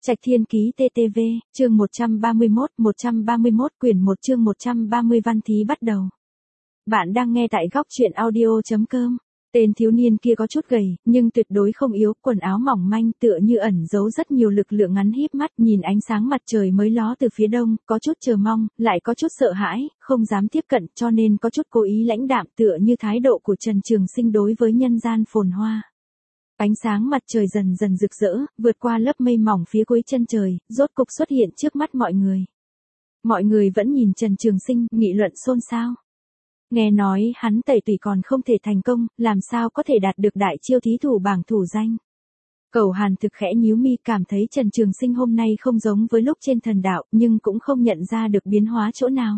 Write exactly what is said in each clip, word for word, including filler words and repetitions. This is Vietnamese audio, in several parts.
Trạch Thiên Ký tê tê vê, chương một trăm ba mươi mốt, một trăm ba mươi mốt quyển một chương một trăm ba mươi văn thí bắt đầu. Bạn đang nghe tại góc truyện audio chấm com. Tên thiếu niên kia có chút gầy, nhưng tuyệt đối không yếu, quần áo mỏng manh tựa như ẩn giấu rất nhiều lực lượng, ngắn híp mắt nhìn ánh sáng mặt trời mới ló từ phía đông, có chút chờ mong, lại có chút sợ hãi, không dám tiếp cận, cho nên có chút cố ý lãnh đạm, tựa như thái độ của Trần Trường Sinh đối với nhân gian phồn hoa. Ánh sáng mặt trời dần dần rực rỡ, vượt qua lớp mây mỏng phía cuối chân trời, rốt cục xuất hiện trước mắt mọi người. Mọi người vẫn nhìn Trần Trường Sinh, nghị luận xôn xao. Nghe nói hắn tẩy tủy còn không thể thành công, làm sao có thể đạt được đại chiêu thí thủ bảng thủ danh. Cẩu Hàn thực khẽ nhíu mi, cảm thấy Trần Trường Sinh hôm nay không giống với lúc trên thần đạo, nhưng cũng không nhận ra được biến hóa chỗ nào.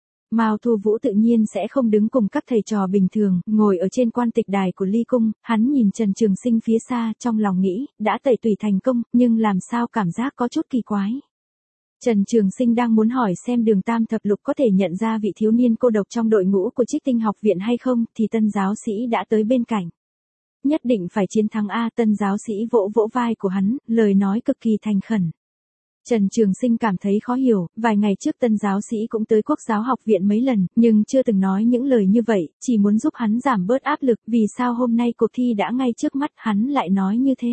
Mao Thu Vũ tự nhiên sẽ không đứng cùng các thầy trò bình thường, ngồi ở trên quan tịch đài của Ly Cung, hắn nhìn Trần Trường Sinh phía xa, trong lòng nghĩ, đã tẩy tủy thành công, nhưng làm sao cảm giác có chút kỳ quái. Trần Trường Sinh đang muốn hỏi xem Đường Tam Thập Lục có thể nhận ra vị thiếu niên cô độc trong đội ngũ của Trích Tinh học viện hay không, thì Tân giáo sĩ đã tới bên cạnh. Nhất định phải chiến thắng a, Tân giáo sĩ vỗ vỗ vai của hắn, lời nói cực kỳ thành khẩn. Trần Trường Sinh cảm thấy khó hiểu, vài ngày trước Tân giáo sĩ cũng tới Quốc giáo học viện mấy lần, nhưng chưa từng nói những lời như vậy, chỉ muốn giúp hắn giảm bớt áp lực, vì sao hôm nay cuộc thi đã ngay trước mắt hắn lại nói như thế.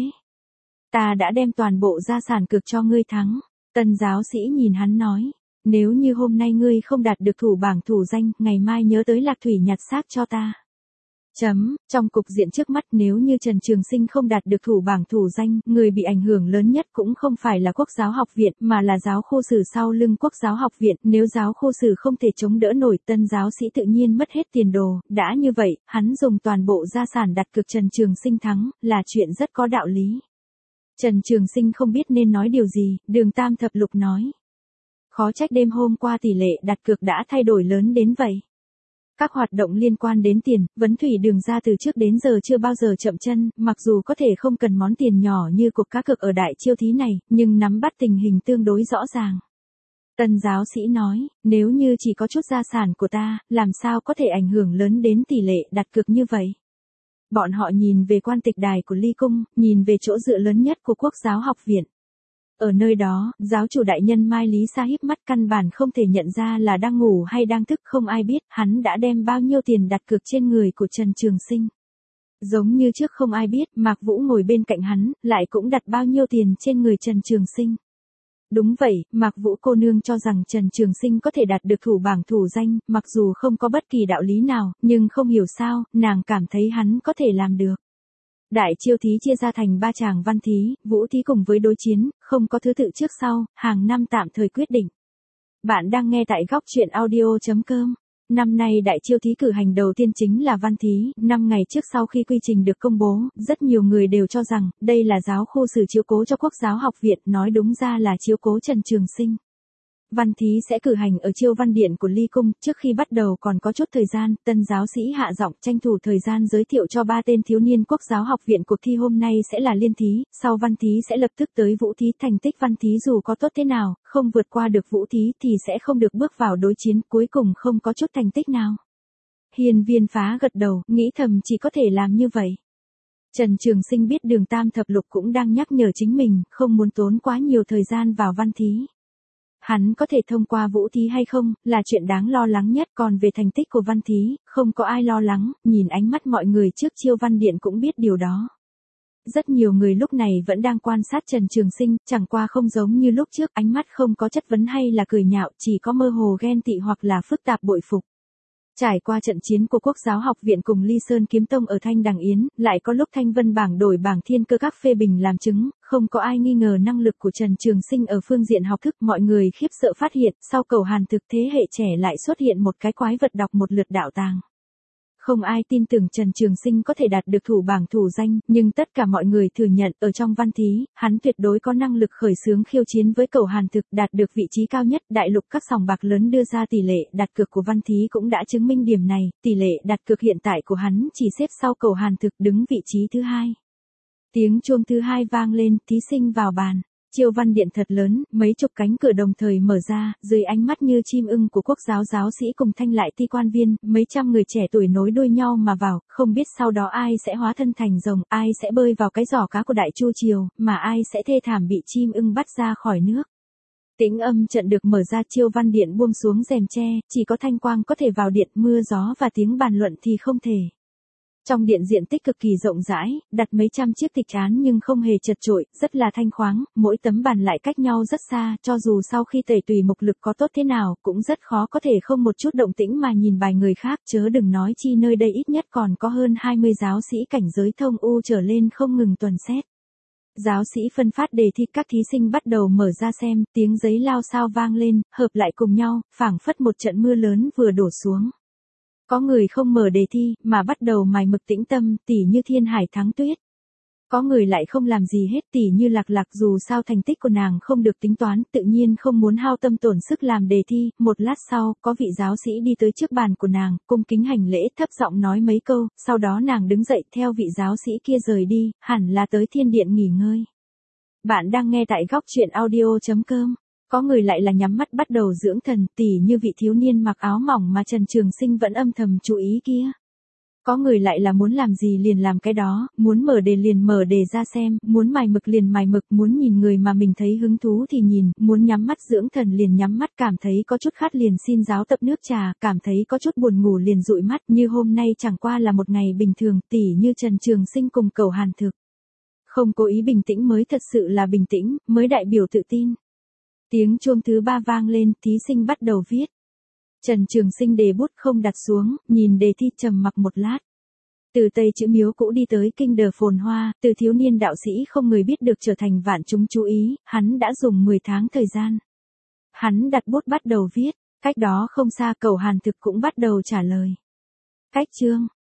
Ta đã đem toàn bộ gia sản cược cho ngươi thắng. Tân giáo sĩ nhìn hắn nói, nếu như hôm nay ngươi không đạt được thủ bảng thủ danh, ngày mai nhớ tới Lạc Thủy nhặt xác cho ta. Chấm, trong cục diện trước mắt nếu như Trần Trường Sinh không đạt được thủ bảng thủ danh, người bị ảnh hưởng lớn nhất cũng không phải là Quốc giáo học viện mà là giáo khu sử sau lưng Quốc giáo học viện, nếu giáo khu sử không thể chống đỡ nổi, Tân giáo sĩ tự nhiên mất hết tiền đồ, đã như vậy, hắn dùng toàn bộ gia sản đặt cược Trần Trường Sinh thắng, là chuyện rất có đạo lý. Trần Trường Sinh không biết nên nói điều gì, Đường Tam Thập Lục nói. Khó trách đêm hôm qua tỷ lệ đặt cược đã thay đổi lớn đến vậy. Các hoạt động liên quan đến tiền, vấn thủy đường ra từ trước đến giờ chưa bao giờ chậm chân, mặc dù có thể không cần món tiền nhỏ như cuộc cá cược ở đại chiêu thí này, nhưng nắm bắt tình hình tương đối rõ ràng. Tân giáo sĩ nói, nếu như chỉ có chút gia sản của ta, làm sao có thể ảnh hưởng lớn đến tỷ lệ đặt cược như vậy. Bọn họ nhìn về quan tịch đài của Ly Cung, nhìn về chỗ dựa lớn nhất của Quốc giáo học viện. Ở nơi đó, giáo chủ đại nhân Mai Lý Sa híp mắt, căn bản không thể nhận ra là đang ngủ hay đang thức, không ai biết hắn đã đem bao nhiêu tiền đặt cược trên người của Trần Trường Sinh. Giống như trước không ai biết, Mạc Vũ ngồi bên cạnh hắn, lại cũng đặt bao nhiêu tiền trên người Trần Trường Sinh. Đúng vậy, Mạc Vũ cô nương cho rằng Trần Trường Sinh có thể đạt được thủ bảng thủ danh, mặc dù không có bất kỳ đạo lý nào, nhưng không hiểu sao, nàng cảm thấy hắn có thể làm được. Đại chiêu thí chia ra thành ba tràng văn thí, vũ thí cùng với đối chiến, không có thứ tự trước sau, hàng năm tạm thời quyết định. Bạn đang nghe tại góc truyện audio chấm com. Năm nay đại chiêu thí cử hành đầu tiên chính là văn thí, năm ngày trước sau khi quy trình được công bố, rất nhiều người đều cho rằng, đây là giáo khu sử chiếu cố cho Quốc giáo học viện, nói đúng ra là chiếu cố Trần Trường Sinh. Văn thí sẽ cử hành ở Chiêu Văn Điện của Ly Cung, trước khi bắt đầu còn có chút thời gian, Tân giáo sĩ hạ giọng tranh thủ thời gian giới thiệu cho ba tên thiếu niên Quốc giáo học viện cuộc thi hôm nay sẽ là liên thí, sau văn thí sẽ lập tức tới vũ thí, thành tích văn thí dù có tốt thế nào, không vượt qua được vũ thí thì sẽ không được bước vào đối chiến, cuối cùng không có chút thành tích nào. Hiên Viên Phá gật đầu, nghĩ thầm chỉ có thể làm như vậy. Trần Trường Sinh biết Đường Tam Thập Lục cũng đang nhắc nhở chính mình, không muốn tốn quá nhiều thời gian vào văn thí. Hắn có thể thông qua vũ thí hay không, là chuyện đáng lo lắng nhất, còn về thành tích của văn thí, không có ai lo lắng, nhìn ánh mắt mọi người trước Chiêu Văn Điện cũng biết điều đó. Rất nhiều người lúc này vẫn đang quan sát Trần Trường Sinh, chẳng qua không giống như lúc trước, ánh mắt không có chất vấn hay là cười nhạo, chỉ có mơ hồ ghen tị hoặc là phức tạp bội phục. Trải qua trận chiến của Quốc giáo học viện cùng Ly Sơn Kiếm Tông ở Thanh Đằng Yến, lại có lúc Thanh Vân bảng đổi bảng thiên cơ các phê bình làm chứng, không có ai nghi ngờ năng lực của Trần Trường Sinh ở phương diện học thức, mọi người khiếp sợ phát hiện, sau Cẩu Hàn thực thế hệ trẻ lại xuất hiện một cái quái vật đọc một lượt đạo tàng. Không ai tin tưởng Trần Trường Sinh có thể đạt được thủ bảng thủ danh, nhưng tất cả mọi người thừa nhận ở trong văn thí, hắn tuyệt đối có năng lực khởi xướng khiêu chiến với Cẩu Hàn thực, đạt được vị trí cao nhất. Đại lục các sòng bạc lớn đưa ra tỷ lệ đặt cược của văn thí cũng đã chứng minh điểm này, tỷ lệ đặt cược hiện tại của hắn chỉ xếp sau Cẩu Hàn thực, đứng vị trí thứ hai. Tiếng chuông thứ hai vang lên, thí sinh vào bàn. Chiêu văn điện thật lớn, mấy chục cánh cửa đồng thời mở ra, dưới ánh mắt như chim ưng của quốc giáo giáo sĩ cùng thanh lại ti quan viên, mấy trăm người trẻ tuổi nối đuôi nhau mà vào, không biết sau đó ai sẽ hóa thân thành rồng, ai sẽ bơi vào cái giỏ cá của đại chu triều, mà ai sẽ thê thảm bị chim ưng bắt ra khỏi nước. Tĩnh âm trận được mở ra, Chiêu văn điện buông xuống rèm tre, chỉ có thanh quang có thể vào điện, mưa gió và tiếng bàn luận thì không thể. Trong điện diện tích cực kỳ rộng rãi, đặt mấy trăm chiếc tịch án nhưng không hề chật chội, rất là thanh khoáng, mỗi tấm bàn lại cách nhau rất xa, cho dù sau khi tẩy tùy mục lực có tốt thế nào, cũng rất khó có thể không một chút động tĩnh mà nhìn bài người khác, chớ đừng nói chi nơi đây ít nhất còn có hơn hai mươi giáo sĩ cảnh giới thông u trở lên không ngừng tuần xét. Giáo sĩ phân phát đề thi, các thí sinh bắt đầu mở ra xem, tiếng giấy lao sao vang lên, hợp lại cùng nhau, phảng phất một trận mưa lớn vừa đổ xuống. Có người không mở đề thi, mà bắt đầu mài mực tĩnh tâm, tỉ như Thiên Hải Thắng Tuyết. Có người lại không làm gì hết, tỉ như Lạc Lạc, dù sao thành tích của nàng không được tính toán, tự nhiên không muốn hao tâm tổn sức làm đề thi. Một lát sau, có vị giáo sĩ đi tới trước bàn của nàng, cung kính hành lễ, thấp giọng nói mấy câu, sau đó nàng đứng dậy theo vị giáo sĩ kia rời đi, hẳn là tới thiên điện nghỉ ngơi. Bạn đang nghe tại góc truyện audio chấm com. Có người lại là nhắm mắt bắt đầu dưỡng thần, tỉ như vị thiếu niên mặc áo mỏng mà Trần Trường Sinh vẫn âm thầm chú ý kia. Có người lại là muốn làm gì liền làm cái đó, muốn mở đề liền mở đề ra xem, muốn mài mực liền mài mực, muốn nhìn người mà mình thấy hứng thú thì nhìn, muốn nhắm mắt dưỡng thần liền nhắm mắt, cảm thấy có chút khát liền xin giáo tập nước trà, cảm thấy có chút buồn ngủ liền dụi mắt, như hôm nay chẳng qua là một ngày bình thường, tỉ như Trần Trường Sinh cùng Cẩu Hàn Thực. Không cố ý bình tĩnh mới thật sự là bình tĩnh, mới đại biểu tự tin. Tiếng chuông thứ ba vang lên, thí sinh bắt đầu viết. Trần Trường Sinh đề bút không đặt xuống, nhìn đề thi trầm mặc một lát. Từ Tây chữ miếu cũ đi tới kinh đờ phồn hoa, từ thiếu niên đạo sĩ không người biết được trở thành vạn chúng chú ý, hắn đã dùng mười tháng thời gian. Hắn đặt bút bắt đầu viết, cách đó không xa Cẩu Hàn Thực cũng bắt đầu trả lời. Cách chương,